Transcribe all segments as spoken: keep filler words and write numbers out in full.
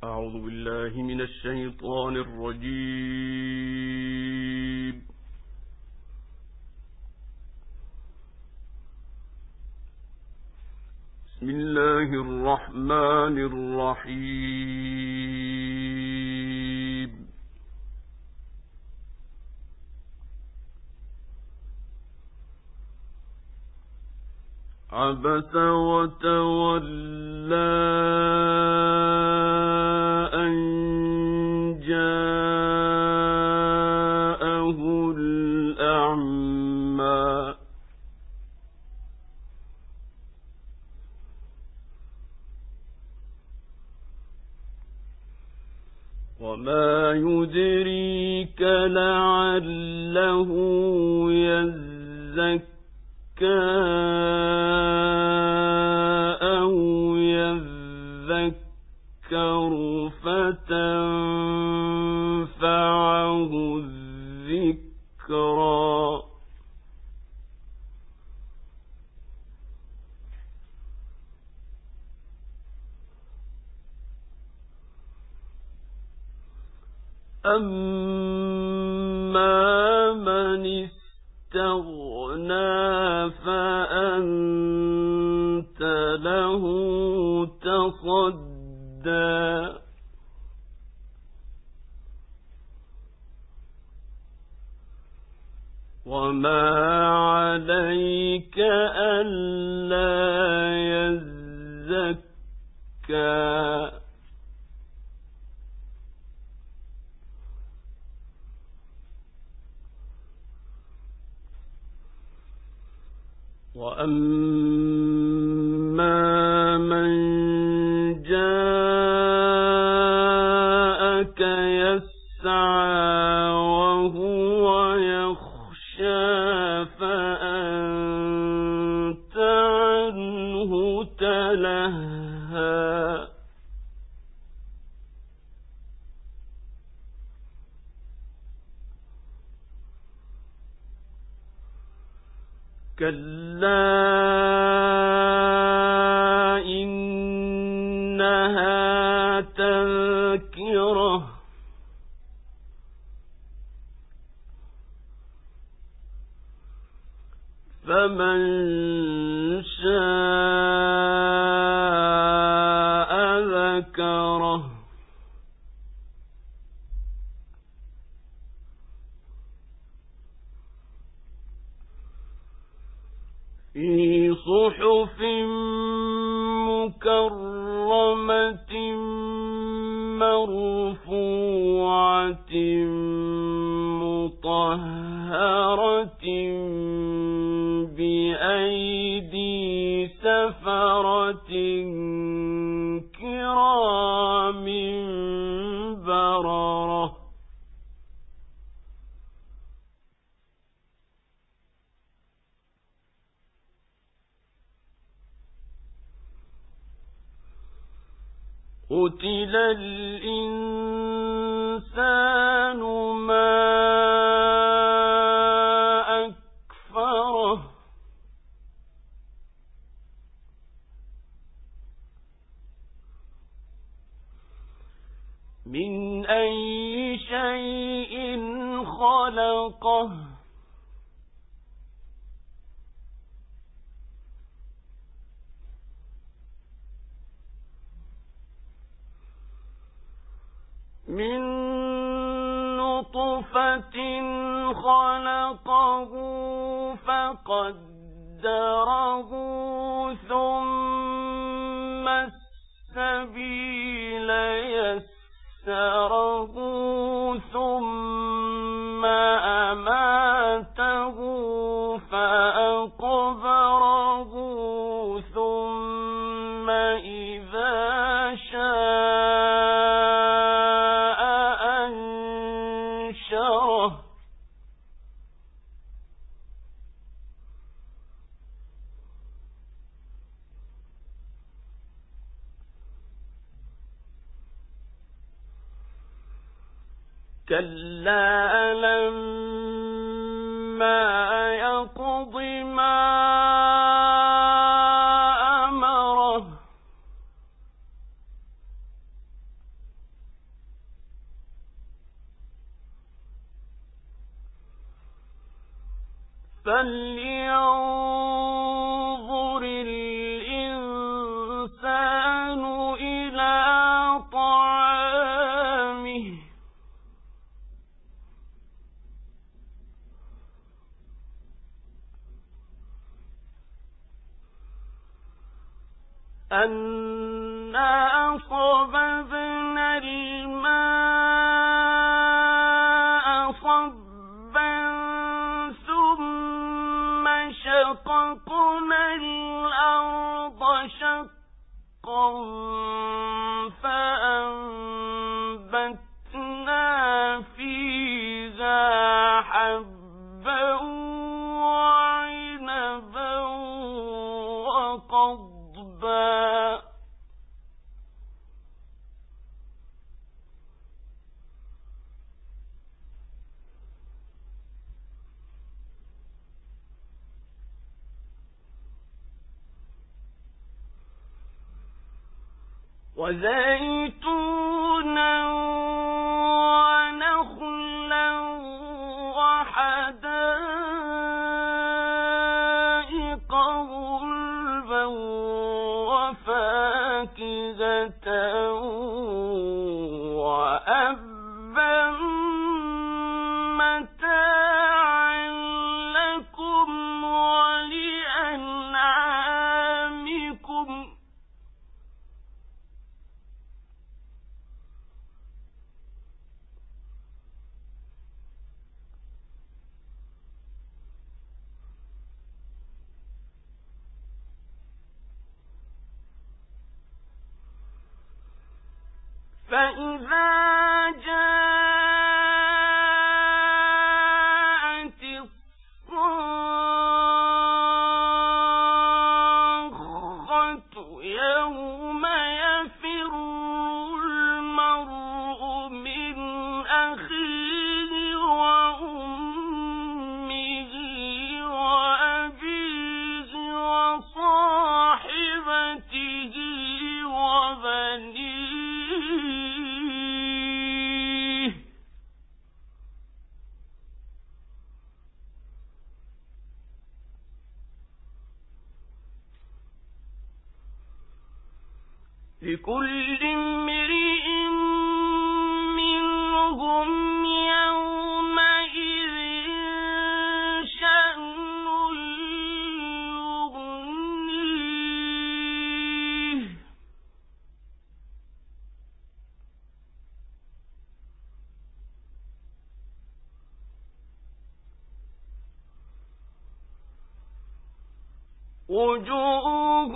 أعوذ بالله من الشيطان الرجيم. بسم الله الرحمن الرحيم. عبس وتولى أن جاءه الأعمى وما يدريك لعله يزكى أو يذكر فتنفعه الذكرى أما من استغنى فأنت له تصدى وما عليك ألا يزكى وأما من جاءك يسعى وهو يخشى فأنت عنه تلهى كلا إنها تذكرة فمن شاء ذكره في صحف مكرمة مرفوعة مطهرة بأيدي سفرة كرام بررة قتل الإنسان ما أكفره من أي شيء خلقه من نطفة خلقه فقدره ثم السبيل يسره ثم أماته فأقبره ثم إذا شاء أنشره كلا لما يقض ما أمره فلينظر الإنسان إلى طعامه أنا صببنا الماء صبا ثم شققنا الأرض شقا فأنبتنا فيها حبا وعنبا وقضبا وزيتونا ونخلا وحدائق غلبا وفاكهة وأبا متاعا لكم ولأنعامكم فإذا جاءت الصاخة يوم يفر المرء من أخيه وأمه وأبيه وصاحبته وبنيه لكل امرئ منهم يومئذ شأن يغنيه وجوه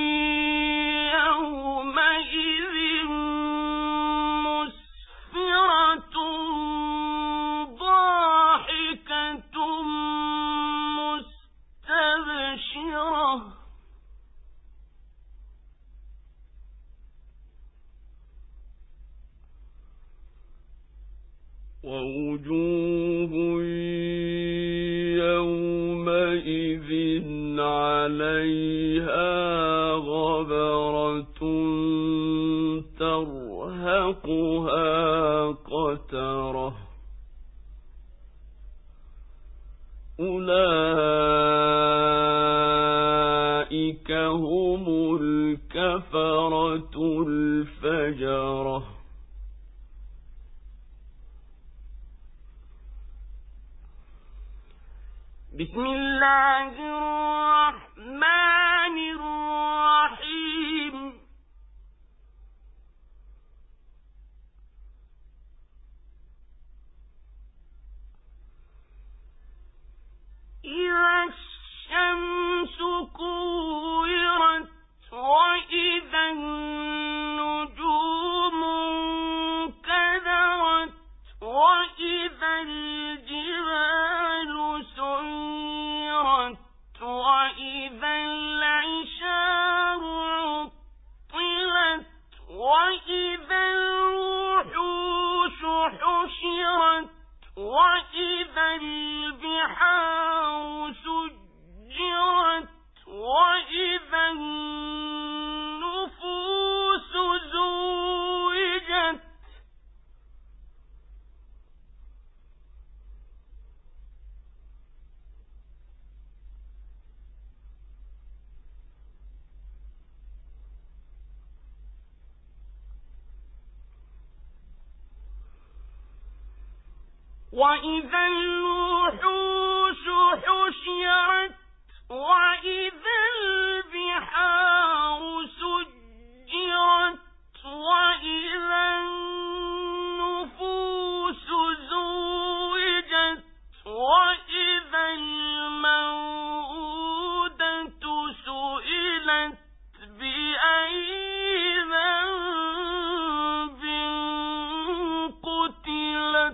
يومئذ مسفرة ضاحكة مستبشرة ووجوه يومئذ عليها غبرة ترهقها قترة أولئك هم الكفرة الفجرة بسم الله الرحمن الرحيم إذا الشمس كورت وإذا النجوم انكدرت وإذا الجبال سيرت وإذا العشار عطلت وإذا الوحوش حشرت وإذا البحار سجرت وإذا النفوس زوجت وإذا الوحوش حشرت وإذا البحار سجرت وإذا النفوس زوجت وإذا الموءودة سئلت بأي ذنب قتلت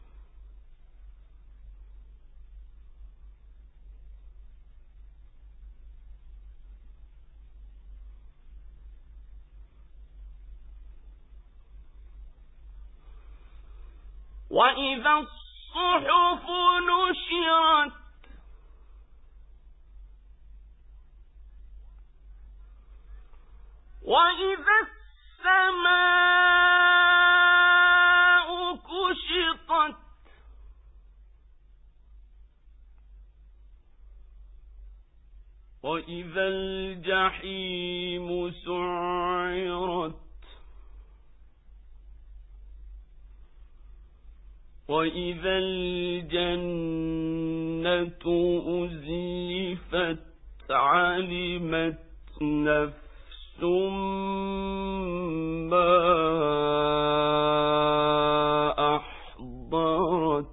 وإذا الصحف نشرت وإذا السماء كشطت وإذا الجحيم سعرت وإذا الجنة أزلفت علمت نفس ما أحضرت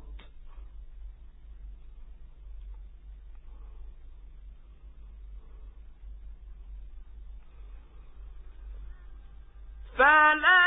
فلا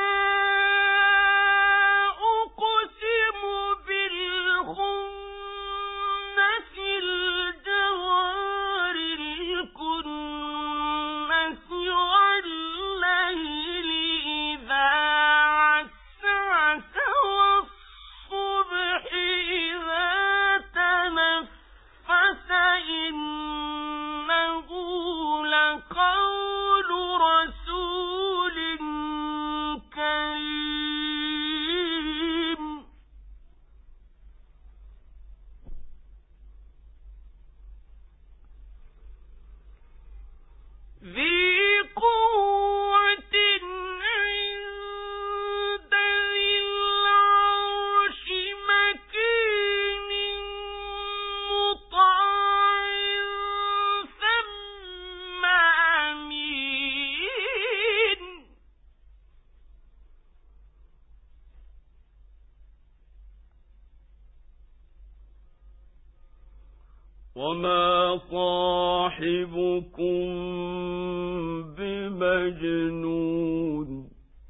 وما صاحبكم بمجنون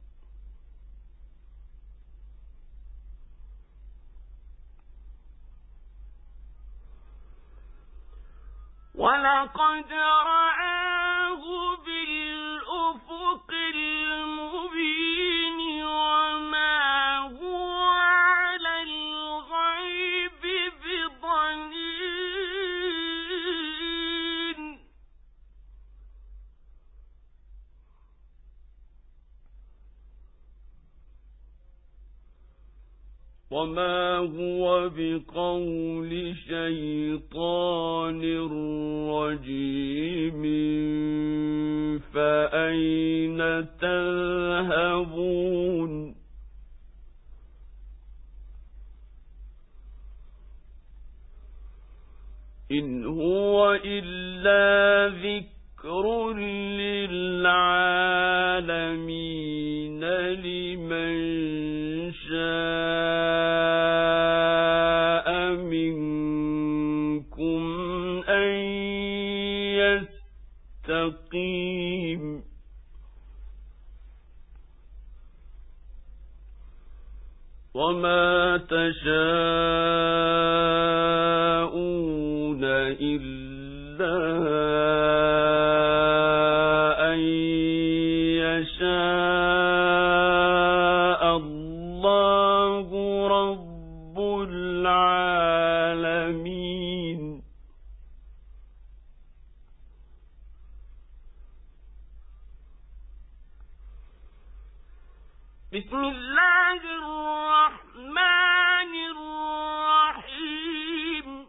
ولقد رآه بالأفق المبين وما هو على الغيب بضنين وما هو بقول شيطان رجيم فأين تذهبون إن هو إلا ذكر للعالمين لمن شاء منكم أن يستقيم وما تشاءون إلا أن يشاء الله رب العالمين بسم الله الرحمن الرحيم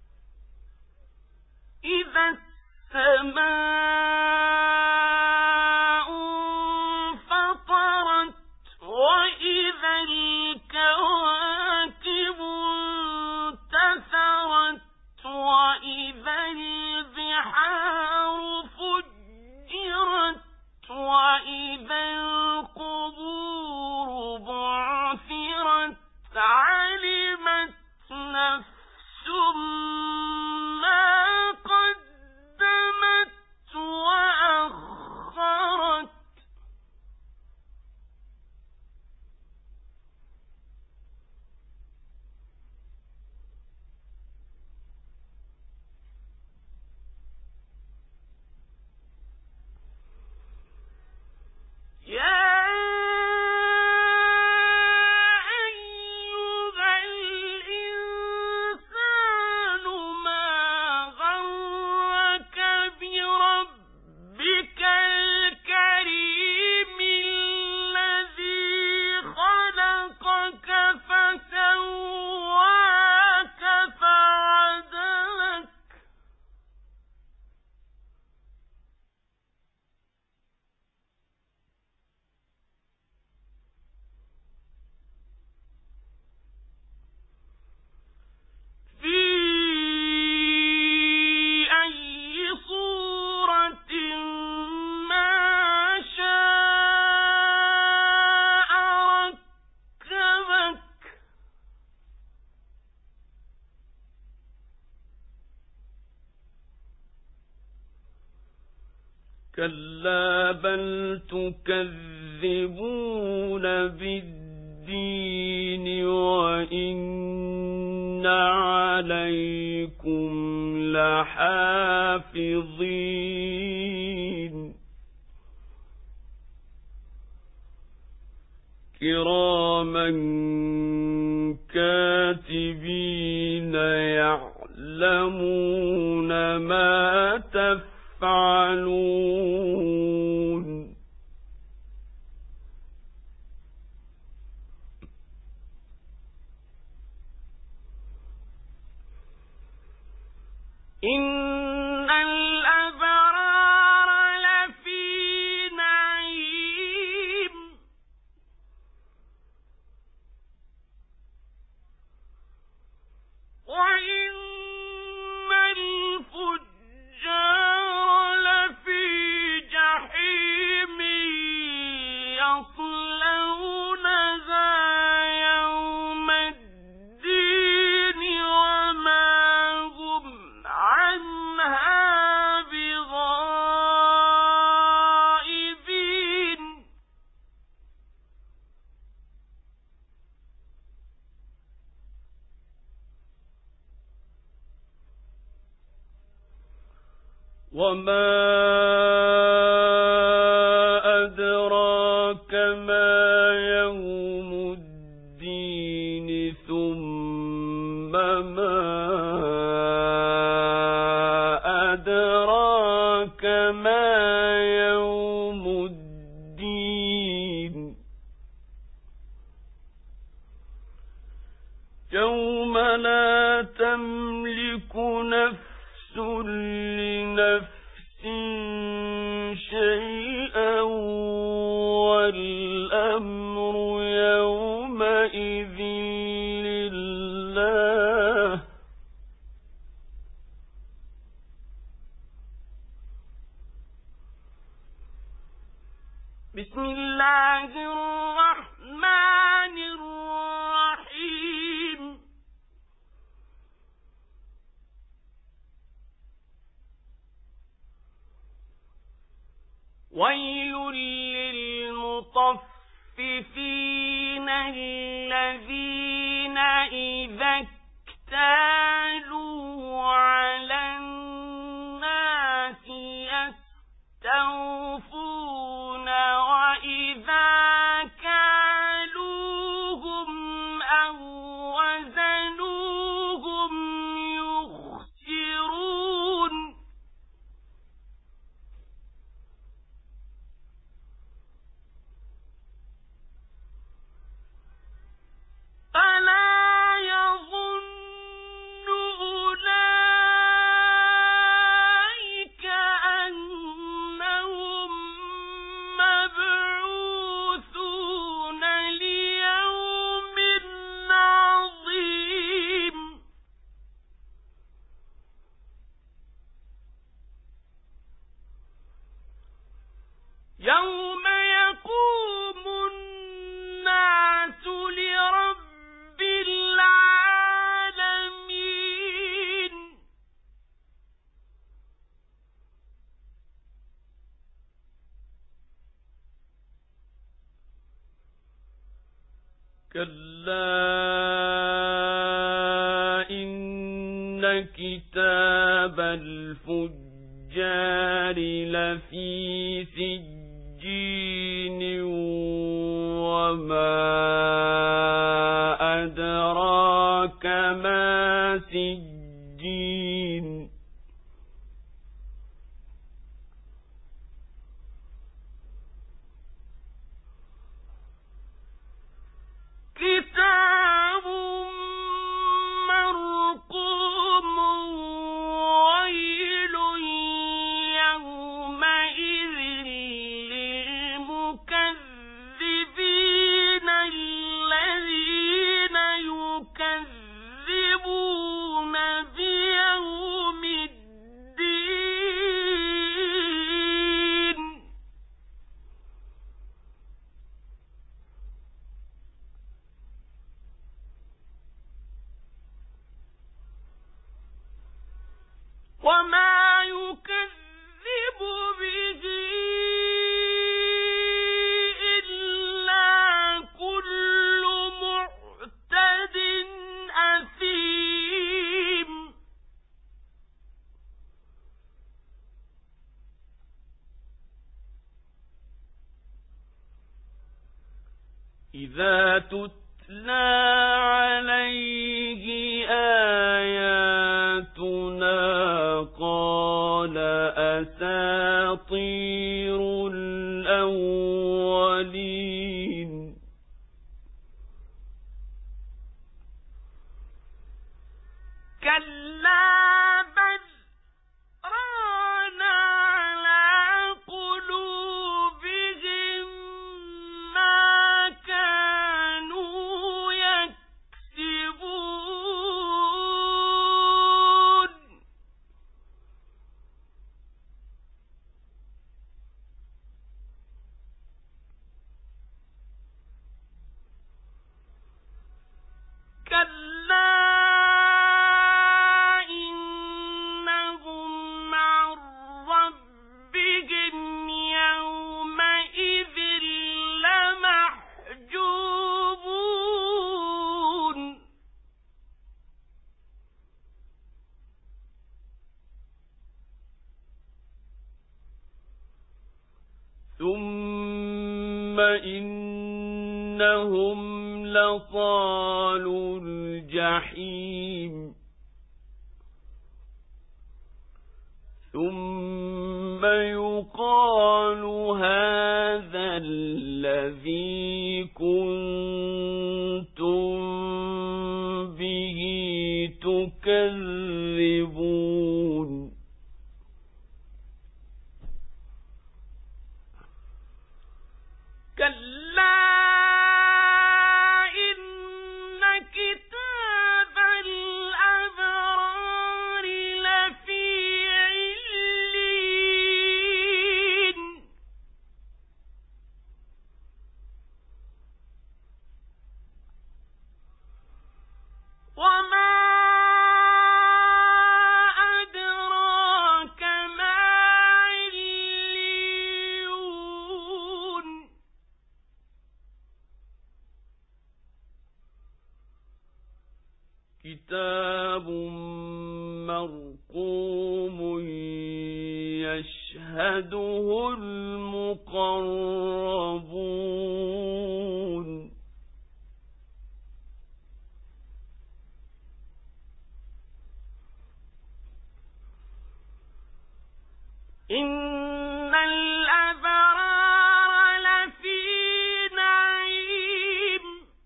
إذا السماء كلا بل تكذبون بالدين وإن عليكم لحافظين كراما كاتبين يعلمون ما تفعلون إن الأبرار لفي نعيم وإن الفجار لفي جحيم يصلونها يوم الدين وما هم عنها بغائبين وما أدراك ما يوم الدين ثم ما أدراك ما يوم الدين يوم لا تملك نفس لنفس شيئا والأمر يومئذ لله بسم الله الرحمن الرحيم ويل للمطففين الذين إذا اكتالوا على الناس يستوفون وإذا كالوهم أو وزنوهم يخسرون ألا يظن أولئك أنهم مبعوثون ليوم عظيم يوم يقوم الناس لرب العالمين كلا إن كتاب الفجار لفي سجين وما أدراك ما سجين كتاب مرقوم ويل يومئذ للمكذبين الذين يكذبون بيوم الدين وما يكذب به إذا تتلى عليه آياتنا قال أساطير الأولين كلا بل ران على قلوبهم ما كانوا يكسبون كلا ثم إنهم لصالو الجحيم ثم يقال هذا الذي كنتم به تكذبون كلا إن كتاب الأبرار لفي علين وما أدراك ما عليون كتاب مرقوم يشهده المقربون إن الأبرار لفي نعيم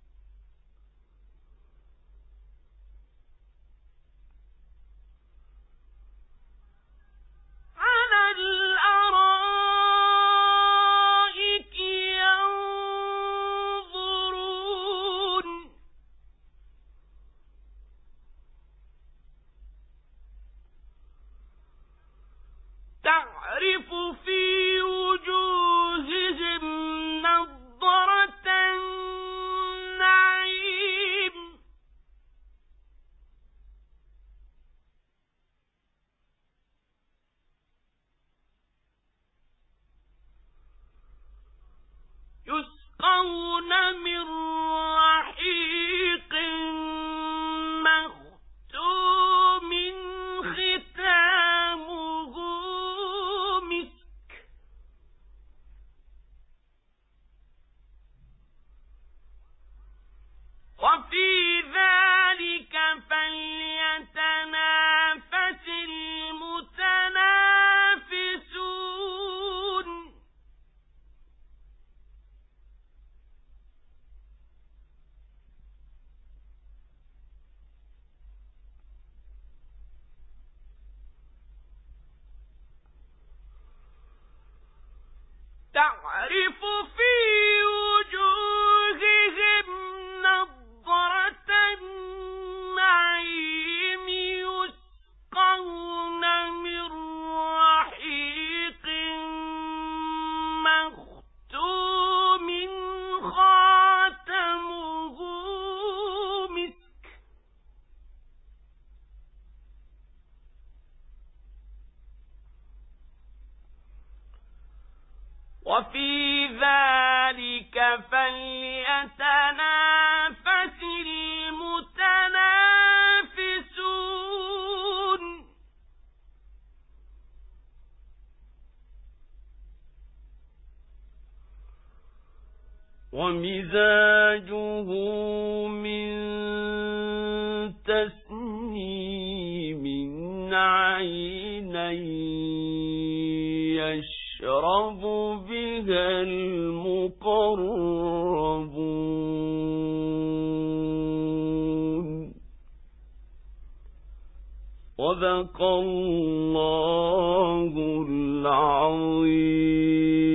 على الأرائك ينظرون تعرف في وجوههم نضرة النعيم يسقون من رحيق مختوم ختامه مسك وفي ذلك فليتنافس المتنافسون تعرف في وجوههم نضرة النعيم يسقون من رحيق مختوم خاتمه مسك وفي ذلك فليتنافس المتنافسون ومزاجه من تسنيم عينا يشرب بها المقربون. صدق الله العظيم.